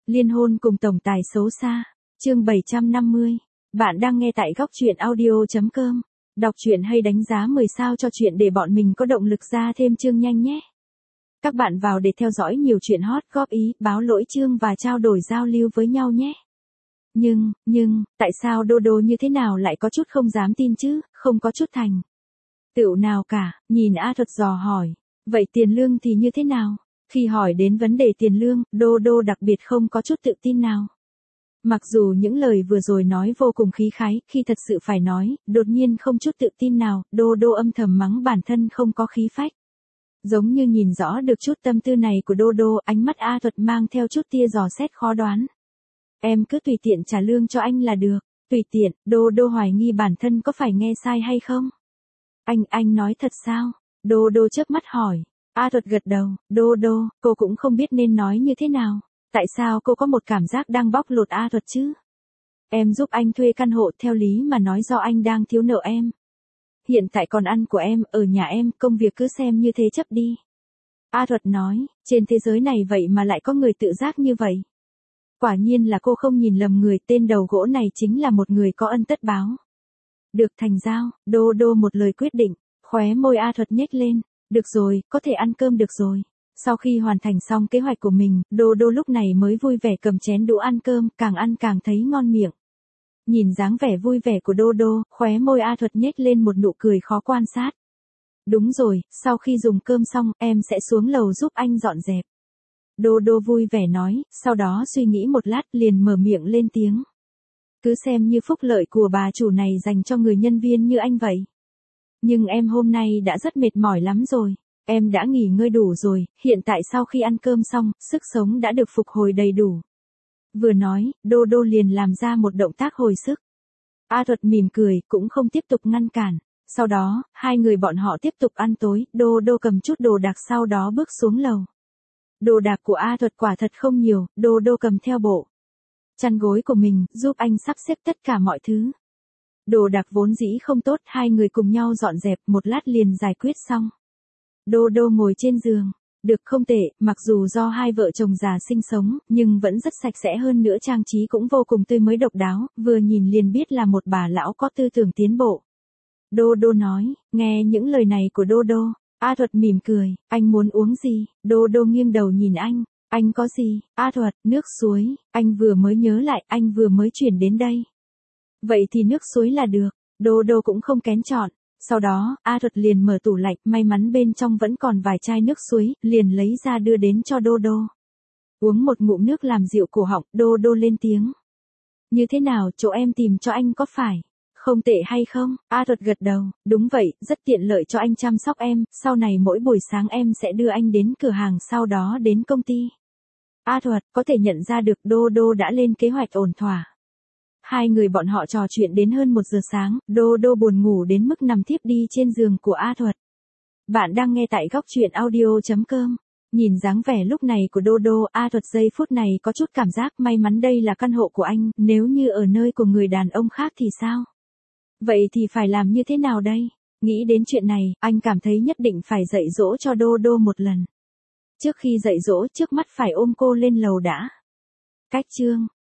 Liên hôn cùng tổng tài xấu xa. Chương 750. Bạn đang nghe tại góc truyện audio.com. Đọc truyện hay đánh giá 10 sao cho chuyện để bọn mình có động lực ra thêm chương nhanh nhé. Các bạn vào để theo dõi nhiều chuyện hot, góp ý, báo lỗi chương và trao đổi giao lưu với nhau nhé. Nhưng, tại sao Đô Đô như thế nào lại có chút không dám tin chứ, không có chút thành tựu nào cả, nhìn A Thuật dò hỏi. Vậy tiền lương thì như thế nào? Khi hỏi đến vấn đề tiền lương, Đô Đô đặc biệt không có chút tự tin nào. Mặc dù những lời vừa rồi nói vô cùng khí khái, khi thật sự phải nói, đột nhiên không chút tự tin nào, Đô Đô âm thầm mắng bản thân không có khí phách. Giống như nhìn rõ được chút tâm tư này của Đô Đô, ánh mắt A Thuật mang theo chút tia dò xét khó đoán. Em cứ tùy tiện trả lương cho anh là được. Tùy tiện, Đô Đô hoài nghi bản thân có phải nghe sai hay không? Anh nói thật sao? Đô Đô chớp mắt hỏi. A Thuật gật đầu. Đô Đô, cô cũng không biết nên nói như thế nào. Tại sao cô có một cảm giác đang bóc lột A Thuật chứ? Em giúp anh thuê căn hộ, theo lý mà nói do anh đang thiếu nợ em. Hiện tại còn ăn của em, ở nhà em, công việc cứ xem như thế chấp đi. A Thuật nói, trên thế giới này vậy mà lại có người tự giác như vậy. Quả nhiên là cô không nhìn lầm người, tên đầu gỗ này chính là một người có ân tất báo. Được, thành giao. Đô Đô một lời quyết định, khóe môi A Thuật nhếch lên. Được rồi, có thể ăn cơm được rồi. Sau khi hoàn thành xong kế hoạch của mình, Đô Đô lúc này mới vui vẻ cầm chén đũa ăn cơm, càng ăn càng thấy ngon miệng. Nhìn dáng vẻ vui vẻ của Đô Đô, khóe môi A Thuật nhếch lên một nụ cười khó quan sát. Đúng rồi, sau khi dùng cơm xong, em sẽ xuống lầu giúp anh dọn dẹp. Đô Đô vui vẻ nói, sau đó suy nghĩ một lát liền mở miệng lên tiếng. Cứ xem như phúc lợi của bà chủ này dành cho người nhân viên như anh vậy. Nhưng em hôm nay đã rất mệt mỏi lắm rồi. Em đã nghỉ ngơi đủ rồi, hiện tại sau khi ăn cơm xong, sức sống đã được phục hồi đầy đủ. Vừa nói, Đô Đô liền làm ra một động tác hồi sức. A Thuật mỉm cười, cũng không tiếp tục ngăn cản. Sau đó, hai người bọn họ tiếp tục ăn tối, Đô Đô cầm chút đồ đạc sau đó bước xuống lầu. Đồ đạc của A Thuật quả thật không nhiều, Đô Đô cầm theo bộ chăn gối của mình, giúp anh sắp xếp tất cả mọi thứ. Đồ đạc vốn dĩ không tốt, hai người cùng nhau dọn dẹp, một lát liền giải quyết xong. Đô Đô ngồi trên giường. Được, không tệ, mặc dù do hai vợ chồng già sinh sống, nhưng vẫn rất sạch sẽ, hơn nữa trang trí cũng vô cùng tươi mới độc đáo, vừa nhìn liền biết là một bà lão có tư tưởng tiến bộ. Đô Đô nói, nghe những lời này của Đô Đô, A Thuật mỉm cười, anh muốn uống gì? Đô Đô nghiêng đầu nhìn anh có gì? A Thuật, nước suối, anh vừa mới nhớ lại, anh vừa mới chuyển đến đây. Vậy thì nước suối là được, Đô Đô cũng không kén chọn. Sau đó, A Thuật liền mở tủ lạnh, may mắn bên trong vẫn còn vài chai nước suối, liền lấy ra đưa đến cho Đô Đô. Uống một ngụm nước làm dịu cổ họng, Đô Đô lên tiếng. Như thế nào, chỗ em tìm cho anh có phải không tệ hay không? A Thuật gật đầu, đúng vậy, rất tiện lợi cho anh chăm sóc em, sau này mỗi buổi sáng em sẽ đưa anh đến cửa hàng, sau đó đến công ty. A Thuật, có thể nhận ra được Đô Đô đã lên kế hoạch ổn thỏa. Hai người bọn họ trò chuyện đến hơn 1 giờ sáng, Đô Đô buồn ngủ đến mức nằm thiếp đi trên giường của A Thuật. Bạn đang nghe tại góc truyện audio.com. Nhìn dáng vẻ lúc này của Đô Đô, A Thuật giây phút này có chút cảm giác may mắn đây là căn hộ của anh, nếu như ở nơi của người đàn ông khác thì sao? Vậy thì phải làm như thế nào đây? Nghĩ đến chuyện này, anh cảm thấy nhất định phải dạy dỗ cho Đô Đô một lần. Trước khi dạy dỗ, trước mắt phải ôm cô lên lầu đã. Cách chương